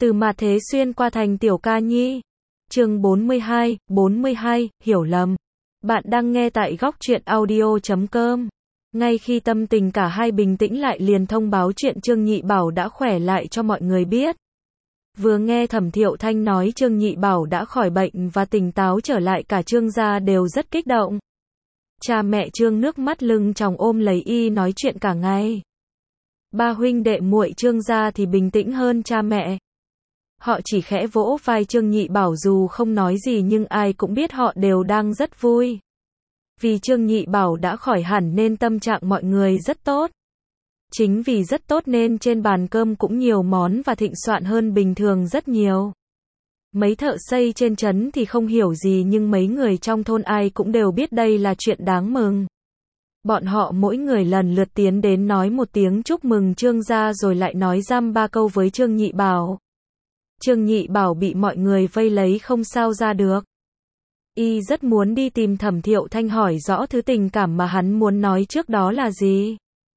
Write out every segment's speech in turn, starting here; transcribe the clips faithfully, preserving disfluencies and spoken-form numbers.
Từ mà thế xuyên qua thành tiểu ca nhi. Chương bốn mươi hai, bốn mươi hai, hiểu lầm. Bạn đang nghe tại góc truyện audio chấm com. Ngay khi tâm tình cả hai bình tĩnh lại liền thông báo chuyện Trương Nhị Bảo đã khỏe lại cho mọi người biết. Vừa nghe Thẩm Thiệu Thanh nói Trương Nhị Bảo đã khỏi bệnh và tỉnh táo trở lại, cả Trương gia đều rất kích động. Cha mẹ Trương nước mắt lưng tròng ôm lấy y nói chuyện cả ngày. Ba huynh đệ muội Trương gia thì bình tĩnh hơn cha mẹ. Họ chỉ khẽ vỗ vai Trương Nhị Bảo, dù không nói gì nhưng ai cũng biết họ đều đang rất vui. Vì Trương Nhị Bảo đã khỏi hẳn nên tâm trạng mọi người rất tốt. Chính vì rất tốt nên trên bàn cơm cũng nhiều món và thịnh soạn hơn bình thường rất nhiều. Mấy thợ xây trên trấn thì không hiểu gì nhưng mấy người trong thôn ai cũng đều biết đây là chuyện đáng mừng. Bọn họ mỗi người lần lượt tiến đến nói một tiếng chúc mừng Trương gia rồi lại nói dăm ba câu với Trương Nhị Bảo. Trương Nhị Bảo bị mọi người vây lấy không sao ra được. Y rất muốn đi tìm Thẩm Thiệu Thanh hỏi rõ thứ tình cảm mà hắn muốn nói trước đó là gì.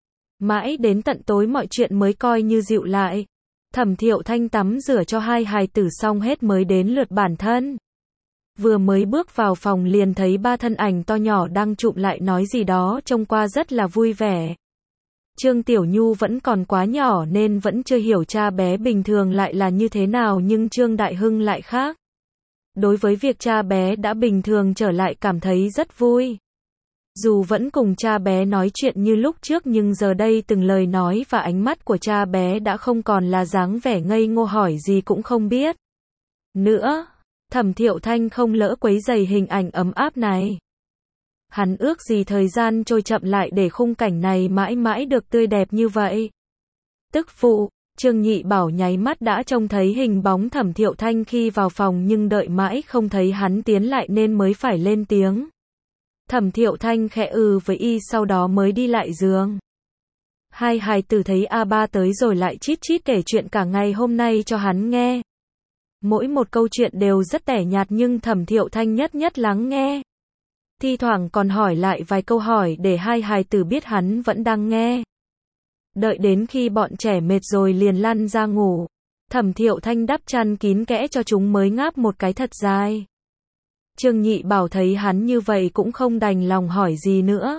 Mãi đến tận tối mọi chuyện mới coi như dịu lại. Thẩm Thiệu Thanh tắm rửa cho hai hài tử xong hết mới đến lượt bản thân. Vừa mới bước vào phòng liền thấy ba thân ảnh to nhỏ đang chụm lại nói gì đó, trông qua rất là vui vẻ. Trương Tiểu Nhu vẫn còn quá nhỏ nên vẫn chưa hiểu cha bé bình thường lại là như thế nào, nhưng Trương Đại Hưng lại khác. Đối với việc cha bé đã bình thường trở lại cảm thấy rất vui. Dù vẫn cùng cha bé nói chuyện như lúc trước nhưng giờ đây từng lời nói và ánh mắt của cha bé đã không còn là dáng vẻ ngây ngô hỏi gì cũng không biết nữa. Thẩm Thiệu Thanh không lỡ quấy rầy hình ảnh ấm áp này. Hắn ước gì thời gian trôi chậm lại để khung cảnh này mãi mãi được tươi đẹp như vậy. Tức phụ, Trương Nhị Bảo nháy mắt đã trông thấy hình bóng Thẩm Thiệu Thanh khi vào phòng nhưng đợi mãi không thấy hắn tiến lại nên mới phải lên tiếng. Thẩm Thiệu Thanh khẽ ừ với y sau đó mới đi lại giường. Hai hài tử thấy A Ba tới rồi lại chít chít kể chuyện cả ngày hôm nay cho hắn nghe. Mỗi một câu chuyện đều rất tẻ nhạt nhưng Thẩm Thiệu Thanh nhất nhất lắng nghe. Thi thoảng còn hỏi lại vài câu hỏi để hai hài tử biết hắn vẫn đang nghe. Đợi đến khi bọn trẻ mệt rồi liền lăn ra ngủ. Thẩm Thiệu Thanh đắp chăn kín kẽ cho chúng mới ngáp một cái thật dài. Trương Nhị Bảo thấy hắn như vậy cũng không đành lòng hỏi gì nữa.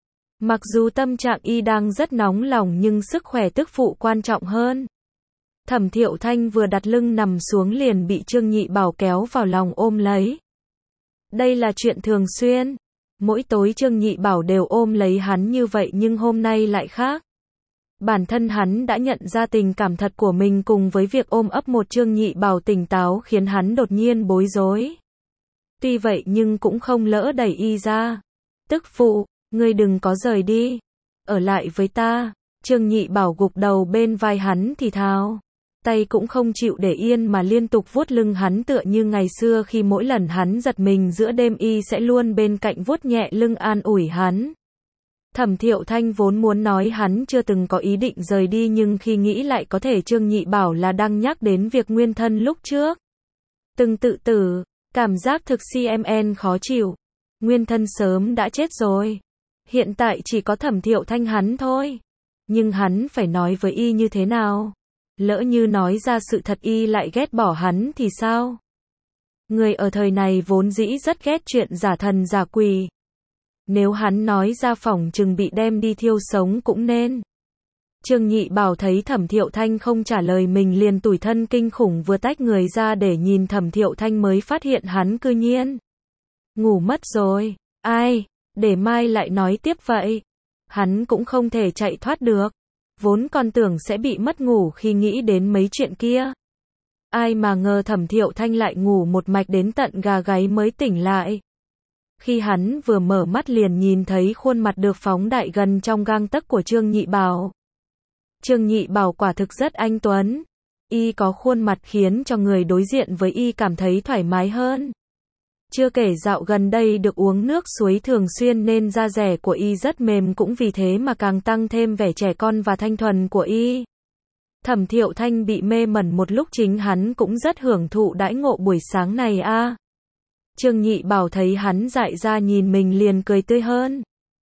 Mặc dù tâm trạng y đang rất nóng lòng nhưng sức khỏe tức phụ quan trọng hơn. Thẩm Thiệu Thanh vừa đặt lưng nằm xuống liền bị Trương Nhị Bảo kéo vào lòng ôm lấy. Đây là chuyện thường xuyên. Mỗi tối Trương Nhị Bảo đều ôm lấy hắn như vậy nhưng hôm nay lại khác. Bản thân hắn đã nhận ra tình cảm thật của mình cùng với việc ôm ấp một Trương Nhị Bảo tỉnh táo khiến hắn đột nhiên bối rối. Tuy vậy nhưng cũng không lỡ đẩy y ra. Tức phụ, ngươi đừng có rời đi. Ở lại với ta. Trương Nhị Bảo gục đầu bên vai hắn thì thào. Tay cũng không chịu để yên mà liên tục vuốt lưng hắn tựa như ngày xưa khi mỗi lần hắn giật mình giữa đêm y sẽ luôn bên cạnh vuốt nhẹ lưng an ủi hắn. Thẩm Thiệu Thanh vốn muốn nói hắn chưa từng có ý định rời đi nhưng khi nghĩ lại có thể Trương Nhị Bảo là đang nhắc đến việc nguyên thân lúc trước. Từng tự tử, cảm giác thực xê em en khó chịu. Nguyên thân sớm đã chết rồi. Hiện tại chỉ có Thẩm Thiệu Thanh hắn thôi. Nhưng hắn phải nói với y như thế nào? Lỡ như nói ra sự thật y lại ghét bỏ hắn thì sao? Người ở thời này vốn dĩ rất ghét chuyện giả thần giả quỷ. Nếu hắn nói ra phỏng chừng bị đem đi thiêu sống cũng nên. Trương Nhị Bảo thấy Thẩm Thiệu Thanh không trả lời mình liền tủi thân kinh khủng, vừa tách người ra để nhìn Thẩm Thiệu Thanh mới phát hiện hắn cư nhiên ngủ mất rồi. Ai, để mai lại nói tiếp vậy. Hắn cũng không thể chạy thoát được. Vốn còn tưởng sẽ bị mất ngủ khi nghĩ đến mấy chuyện kia. Ai mà ngờ Thẩm Thiệu Thanh lại ngủ một mạch đến tận gà gáy mới tỉnh lại. Khi hắn vừa mở mắt liền nhìn thấy khuôn mặt được phóng đại gần trong gang tấc của Trương Nhị Bảo. Trương Nhị Bảo quả thực rất anh tuấn. Y có khuôn mặt khiến cho người đối diện với y cảm thấy thoải mái hơn. Chưa kể dạo gần đây được uống nước suối thường xuyên nên da dẻ của y rất mềm, cũng vì thế mà càng tăng thêm vẻ trẻ con và thanh thuần của y. Thẩm Thiệu Thanh bị mê mẩn một lúc, chính hắn cũng rất hưởng thụ đãi ngộ buổi sáng này a. À. Trương Nhị Bảo thấy hắn dại ra nhìn mình liền cười tươi hơn.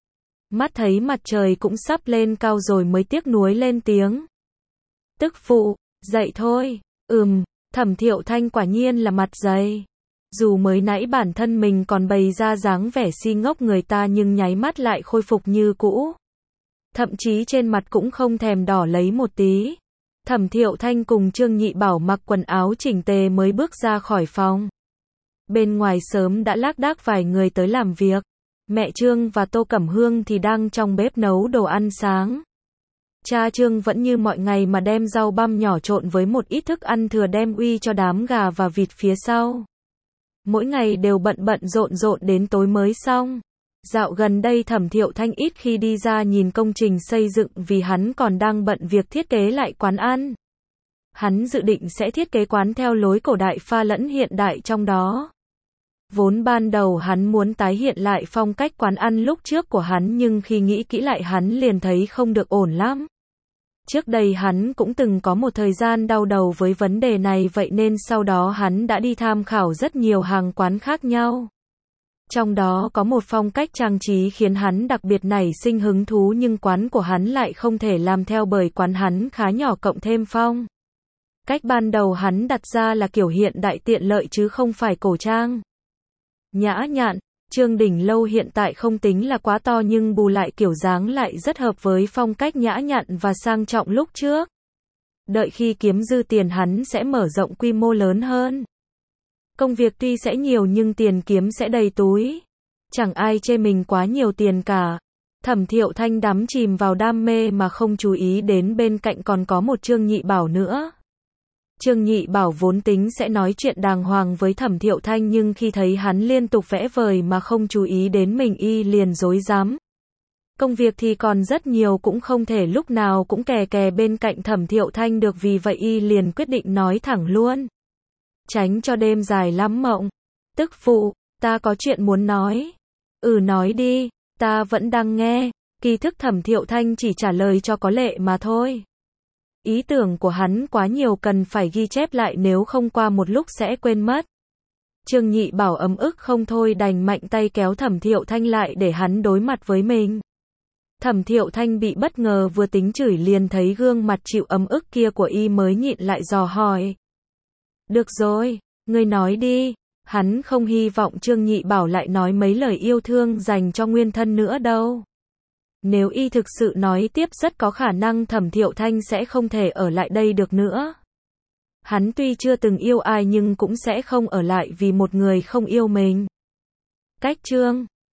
Mắt thấy mặt trời cũng sắp lên cao rồi mới tiếc nuối lên tiếng. Tức phụ, dậy thôi. Ừm, Thẩm Thiệu Thanh quả nhiên là mặt dày. Dù mới nãy bản thân mình còn bày ra dáng vẻ si ngốc người ta nhưng nháy mắt lại khôi phục như cũ. Thậm chí trên mặt cũng không thèm đỏ lấy một tí. Thẩm Thiệu Thanh cùng Trương Nhị Bảo mặc quần áo chỉnh tề mới bước ra khỏi phòng. Bên ngoài sớm đã lác đác vài người tới làm việc. Mẹ Trương và Tô Cẩm Hương thì đang trong bếp nấu đồ ăn sáng. Cha Trương vẫn như mọi ngày mà đem rau băm nhỏ trộn với một ít thức ăn thừa đem uy cho đám gà và vịt phía sau. Mỗi ngày đều bận bận rộn rộn đến tối mới xong. Dạo gần đây Thẩm Thiệu Thanh ít khi đi ra nhìn công trình xây dựng vì hắn còn đang bận việc thiết kế lại quán ăn. Hắn dự định sẽ thiết kế quán theo lối cổ đại pha lẫn hiện đại trong đó. Vốn ban đầu hắn muốn tái hiện lại phong cách quán ăn lúc trước của hắn nhưng khi nghĩ kỹ lại hắn liền thấy không được ổn lắm. Trước đây hắn cũng từng có một thời gian đau đầu với vấn đề này vậy nên sau đó hắn đã đi tham khảo rất nhiều hàng quán khác nhau. Trong đó có một phong cách trang trí khiến hắn đặc biệt nảy sinh hứng thú nhưng quán của hắn lại không thể làm theo bởi quán hắn khá nhỏ cộng thêm phong. Cách ban đầu hắn đặt ra là kiểu hiện đại tiện lợi chứ không phải cổ trang. Nhã nhặn, Trương Đỉnh Lâu hiện tại không tính là quá to nhưng bù lại kiểu dáng lại rất hợp với phong cách nhã nhặn và sang trọng lúc trước. Đợi khi kiếm dư tiền hắn sẽ mở rộng quy mô lớn hơn. Công việc tuy sẽ nhiều nhưng tiền kiếm sẽ đầy túi. Chẳng ai chê mình quá nhiều tiền cả. Thẩm Thiệu Thanh đắm chìm vào đam mê mà không chú ý đến bên cạnh còn có một Trương Nhị Bảo nữa. Trương Nhị Bảo vốn tính sẽ nói chuyện đàng hoàng với Thẩm Thiệu Thanh nhưng khi thấy hắn liên tục vẽ vời mà không chú ý đến mình y liền rối rắm. Công việc thì còn rất nhiều cũng không thể lúc nào cũng kè kè bên cạnh Thẩm Thiệu Thanh được vì vậy y liền quyết định nói thẳng luôn. Tránh cho đêm dài lắm mộng. Tức phụ, ta có chuyện muốn nói. Ừ nói đi, ta vẫn đang nghe. Kỳ thức Thẩm Thiệu Thanh chỉ trả lời cho có lệ mà thôi. Ý tưởng của hắn quá nhiều cần phải ghi chép lại nếu không qua một lúc sẽ quên mất. Trương Nhị Bảo ấm ức không thôi đành mạnh tay kéo Thẩm Thiệu Thanh lại để hắn đối mặt với mình. Thẩm Thiệu Thanh bị bất ngờ vừa tính chửi liền thấy gương mặt chịu ấm ức kia của y mới nhịn lại dò hỏi. Được rồi, ngươi nói đi. Hắn không hy vọng Trương Nhị Bảo lại nói mấy lời yêu thương dành cho nguyên thân nữa đâu. Nếu y thực sự nói tiếp rất có khả năng Thẩm Thiệu Thanh sẽ không thể ở lại đây được nữa. Hắn tuy chưa từng yêu ai nhưng cũng sẽ không ở lại vì một người không yêu mình. Cách Trương